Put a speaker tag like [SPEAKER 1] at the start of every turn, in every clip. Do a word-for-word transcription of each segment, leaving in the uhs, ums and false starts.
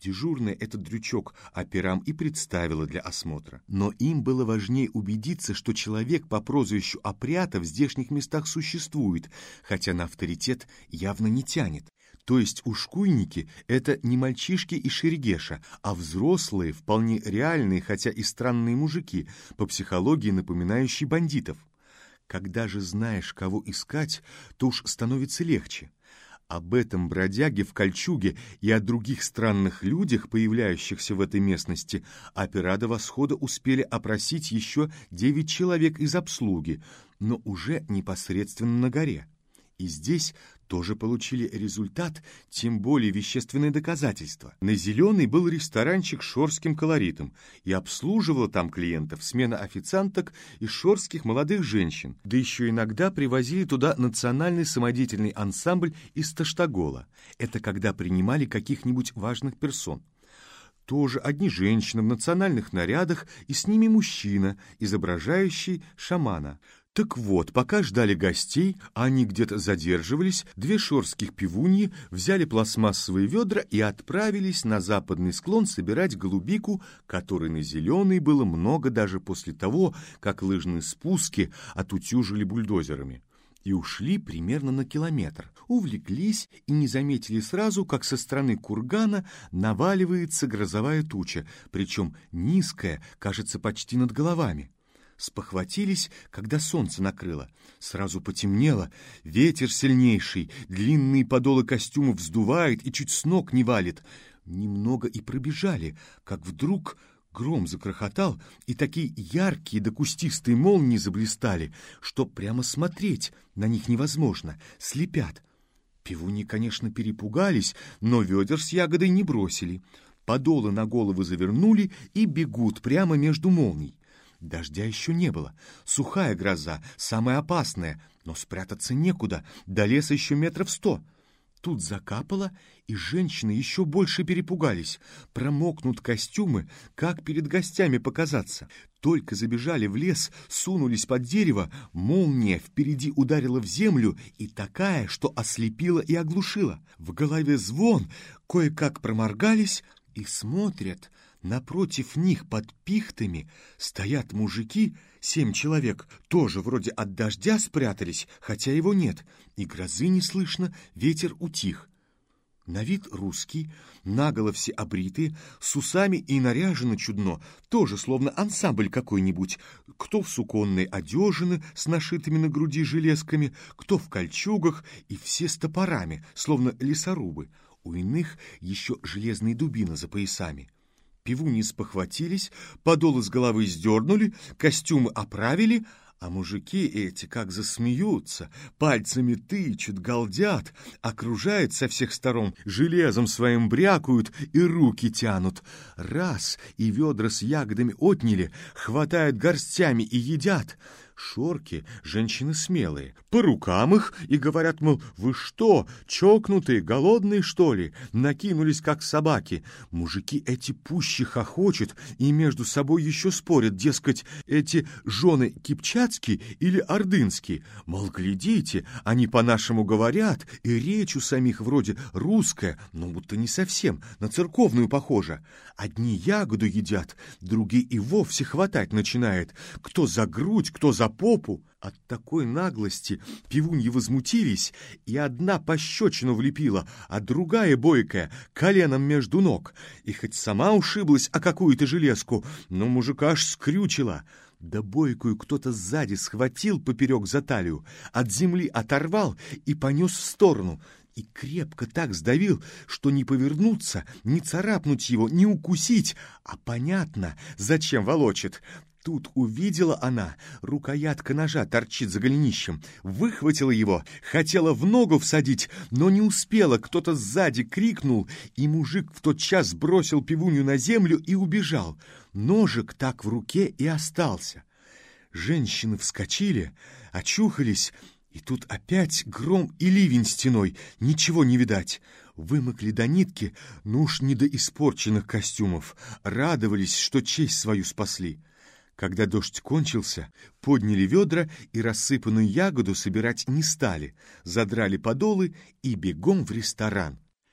[SPEAKER 1] Дежурная этот дрючок операм и представила для осмотра. Но им было важнее убедиться, что человек по прозвищу Опрята в здешних местах существует, хотя на авторитет явно не тянет. То есть ушкуйники — это не мальчишки и шерегеша, а взрослые, вполне реальные, хотя и странные мужики, по психологии напоминающие бандитов. Когда же знаешь, кого искать, то уж становится легче. Об этом бродяге в кольчуге и о других странных людях, появляющихся в этой местности, опера до восхода успели опросить еще девять человек из обслуги, но уже непосредственно на горе. И здесь тоже получили результат, тем более вещественные доказательства. На Зеленой был ресторанчик с шорским колоритом, и обслуживала там клиентов смена официанток и шорских молодых женщин, да еще иногда привозили туда национальный самодеятельный ансамбль из Таштагола. Это когда принимали каких-нибудь важных персон. Тоже одни женщины в национальных нарядах и с ними мужчина, изображающий шамана. Так вот, пока ждали гостей, а они где-то задерживались, две шорских пивуньи взяли пластмассовые ведра и отправились на западный склон собирать голубику, которой на Зеленой было много даже после того, как лыжные спуски отутюжили бульдозерами. И ушли примерно на километр, увлеклись и не заметили сразу, как со стороны кургана наваливается грозовая туча, причем низкая, кажется, почти над головами. Спохватились, когда солнце накрыло. Сразу потемнело, ветер сильнейший, длинные подолы костюмов вздувает и чуть с ног не валит. Немного и пробежали, как вдруг гром закрохотал, и такие яркие да кустистые молнии заблистали, что прямо смотреть на них невозможно, слепят. Пивуни, конечно, перепугались, но ведер с ягодой не бросили. Подолы на головы завернули и бегут прямо между молний. Дождя еще не было. Сухая гроза, самая опасная, но спрятаться некуда, до леса еще метров сто. Тут закапало, и женщины еще больше перепугались. Промокнут костюмы, как перед гостями показаться. Только забежали в лес, сунулись под дерево, молния впереди ударила в землю, и такая, что ослепила и оглушила. В голове звон, кое-как проморгались и смотрят. Напротив них под пихтами стоят мужики, семь человек, тоже вроде от дождя спрятались, хотя его нет, и грозы не слышно, ветер утих. На вид русский, наголо все обритые, с усами и наряжены чудно, тоже словно ансамбль какой-нибудь, кто в суконной одежины с нашитыми на груди железками, кто в кольчугах, и все с топорами, словно лесорубы, у иных еще железные дубины за поясами. Пивуни спохватились, подолы с головы сдернули, костюмы оправили, а мужики эти как засмеются, пальцами тычут, галдят, окружают со всех сторон, железом своим брякают и руки тянут. Раз, и ведра с ягодами отняли, хватают горстями и едят. Шорки — женщины смелые, по рукам их и говорят, мол, вы что, чокнутые, голодные, что ли? Накинулись, как собаки. Мужики эти пуще хохочут и между собой еще спорят, дескать, эти жены кипчацкие или ордынские. Мол, глядите, они по-нашему говорят, и речь у самих вроде русская, но будто не совсем, на церковную похожа. Одни ягоду едят, другие и вовсе хватать начинает. Кто за грудь, кто за попу. От такой наглости пивуньи возмутились, и одна пощечину влепила, а другая, бойкая, коленом между ног. И хоть сама ушиблась о какую-то железку, но мужика аж скрючила. Да бойкую кто-то сзади схватил поперек за талию, от земли оторвал и понес в сторону. И крепко так сдавил, что не повернуться, не царапнуть его, не укусить, а понятно, зачем волочит. Тут увидела она, рукоятка ножа торчит за голенищем, выхватила его, хотела в ногу всадить, но не успела, кто-то сзади крикнул, и мужик в тот час бросил пивунью на землю и убежал. Ножик так в руке и остался. Женщины вскочили, очухались, и тут опять гром и ливень стеной, ничего не видать. Вымокли до нитки, ну уж не до испорченных костюмов, радовались, что честь свою спасли. Когда дождь кончился, подняли ведра и рассыпанную ягоду собирать не стали, задрали подолы и бегом в ресторан.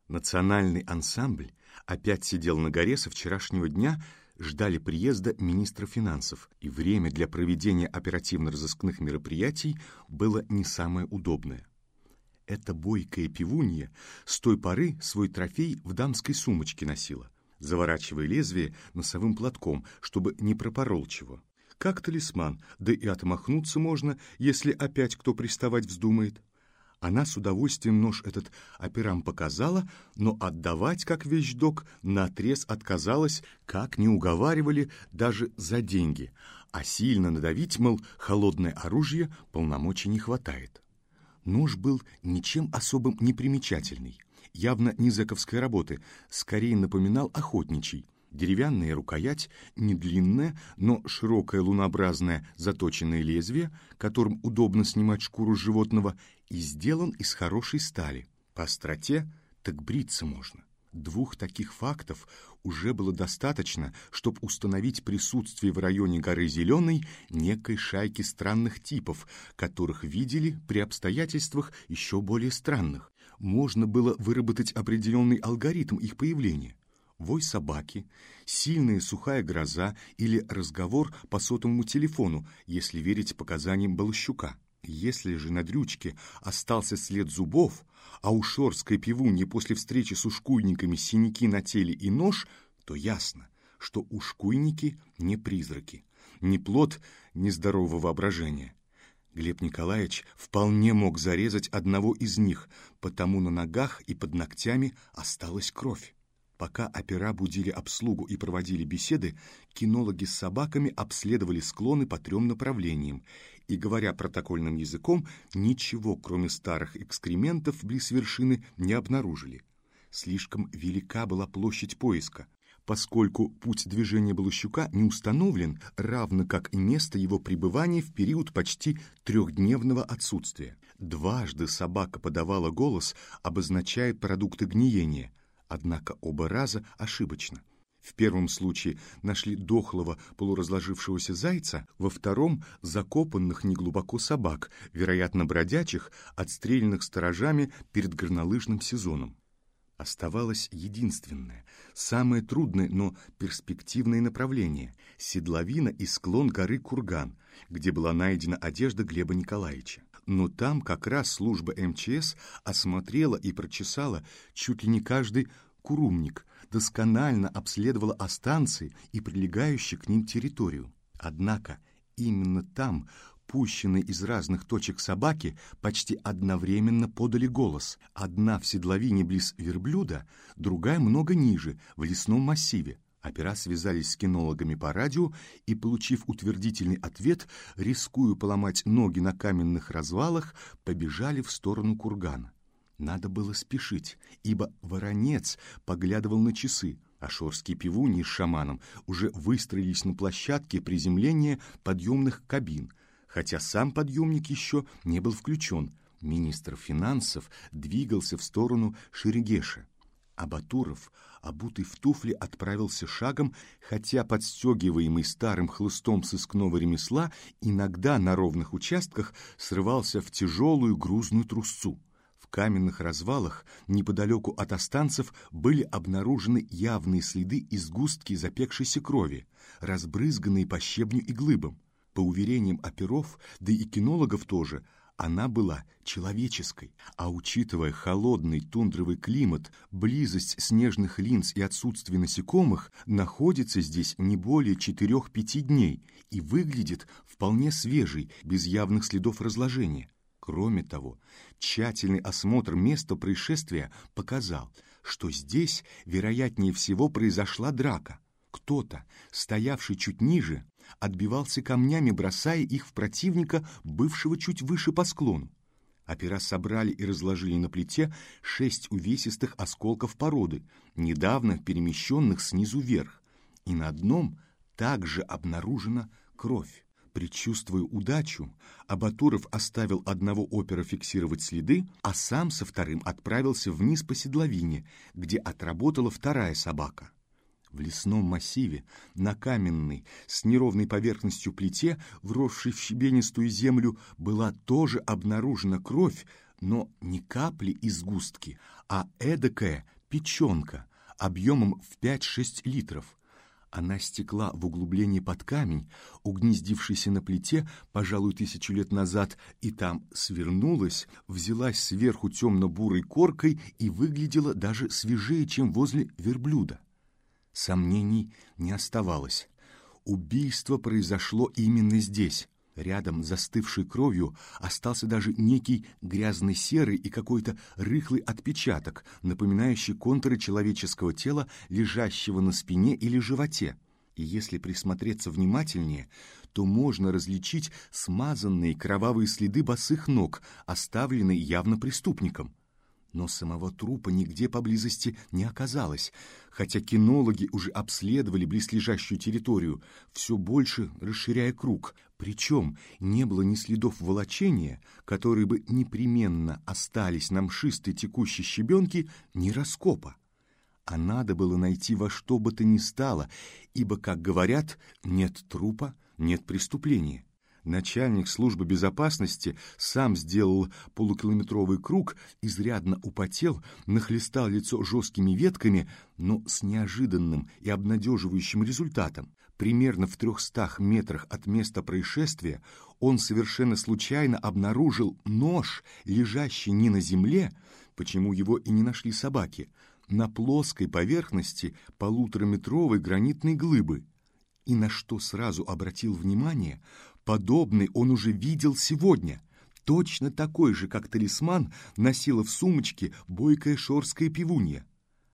[SPEAKER 1] Национальный ансамбль опять сидел на горе со вчерашнего дня, ждали приезда министра финансов, и время для проведения оперативно-розыскных мероприятий было не самое удобное. Эта бойкая пивунья с той поры свой трофей в дамской сумочке носила, заворачивая лезвие носовым платком, чтобы не пропорол чего. Как талисман, да и отмахнуться можно, если опять кто приставать вздумает. Она с удовольствием нож этот операм показала, но отдавать как вещдок наотрез отказалась, как не уговаривали, даже за деньги, а сильно надавить, мол, холодное оружие полномочий не хватает. Нож был ничем особым не примечательный, явно не зэковской работы, скорее напоминал охотничий. Деревянная рукоять, не длинная, но широкое лунообразное заточенное лезвие, которым удобно снимать шкуру животного, и сделан из хорошей стали. По остроте так бриться можно. Двух таких фактов уже было достаточно, чтобы установить присутствие в районе горы Зеленой некой шайки странных типов, которых видели при обстоятельствах еще более странных. Можно было выработать определенный алгоритм их появления. Вой собаки, сильная сухая гроза или разговор по сотовому телефону, если верить показаниям Балащука. Если же на дрючке остался след зубов, а у шорской пивуньи после встречи с ушкуйниками синяки на теле и нож, то ясно, что ушкуйники не призраки, не плод нездорового воображения. Глеб Николаевич вполне мог зарезать одного из них, потому на ногах и под ногтями осталась кровь. Пока опера будили обслугу и проводили беседы, кинологи с собаками обследовали склоны по трем направлениям и, говоря протокольным языком, ничего, кроме старых экскрементов, близ вершины не обнаружили. Слишком велика была площадь поиска, поскольку путь движения Балащука не установлен, равно как и место его пребывания в период почти трехдневного отсутствия. Дважды собака подавала голос, обозначая продукты гниения, однако оба раза ошибочно. В первом случае нашли дохлого полуразложившегося зайца, во втором — закопанных неглубоко собак, вероятно, бродячих, отстрелянных сторожами перед горнолыжным сезоном. Оставалось единственное, самое трудное, но перспективное направление — седловина и склон горы Курган, где была найдена одежда Глеба Николаевича. Но там как раз служба эм че эс осмотрела и прочесала чуть ли не каждый курумник, досконально обследовала останцы и прилегающую к ним территорию. Однако именно там пущенные из разных точек собаки почти одновременно подали голос. Одна в седловине близ верблюда, другая много ниже, в лесном массиве. Опера связались с кинологами по радио и, получив утвердительный ответ, рискуя поломать ноги на каменных развалах, побежали в сторону кургана. Надо было спешить, ибо Воронец поглядывал на часы, а шорские пивуньи с шаманом уже выстроились на площадке приземления подъемных кабин, хотя сам подъемник еще не был включен. Министр финансов двигался в сторону Шерегеша. А Батуров, обутый в туфли, отправился шагом, хотя подстегиваемый старым хлыстом сыскного ремесла иногда на ровных участках срывался в тяжелую грузную трусцу. В каменных развалах неподалеку от останцев были обнаружены явные следы и сгустки запекшейся крови, разбрызганные по щебню и глыбам. По уверениям оперов, да и кинологов тоже, она была человеческой, а учитывая холодный тундровый климат, близость снежных линз и отсутствие насекомых, находится здесь не более четырех-пяти дней и выглядит вполне свежей, без явных следов разложения. Кроме того, тщательный осмотр места происшествия показал, что здесь, вероятнее всего, произошла драка. Кто-то, стоявший чуть ниже, отбивался камнями, бросая их в противника, бывшего чуть выше по склону. Опера собрали и разложили на плите шесть увесистых осколков породы, недавно перемещенных снизу вверх, и на одном также обнаружена кровь. Предчувствуя удачу, Абатуров оставил одного опера фиксировать следы, а сам со вторым отправился вниз по седловине, где отработала вторая собака. В лесном массиве, на каменной, с неровной поверхностью плите, вросшей в щебенистую землю, была тоже обнаружена кровь, но не капли и сгустки, а эдакая печенка объемом в пять-шесть литров. Она стекла в углубление под камень, угнездившийся на плите, пожалуй, тысячу лет назад, и там свернулась, взялась сверху темно-бурой коркой и выглядела даже свежее, чем возле верблюда. Сомнений не оставалось. Убийство произошло именно здесь. Рядом с застывшей кровью остался даже некий грязный серый и какой-то рыхлый отпечаток, напоминающий контуры человеческого тела, лежащего на спине или животе. И если присмотреться внимательнее, то можно различить смазанные кровавые следы босых ног, оставленные явно преступником. Но самого трупа нигде поблизости не оказалось, хотя кинологи уже обследовали близлежащую территорию, все больше расширяя круг. Причем не было ни следов волочения, которые бы непременно остались на мшистой текущей щебенке, ни раскопа. А надо было найти во что бы то ни стало, ибо, как говорят, нет трупа, нет преступления. Начальник службы безопасности сам сделал полукилометровый круг, изрядно употел, нахлестал лицо жесткими ветками, но с неожиданным и обнадеживающим результатом. Примерно в трехстах метрах от места происшествия он совершенно случайно обнаружил нож, лежащий не на земле, почему его и не нашли собаки, на плоской поверхности полутораметровой гранитной глыбы. И на что сразу обратил внимание, подобный он уже видел сегодня. Точно такой же, как талисман, носила в сумочке бойкая шорская пивунья.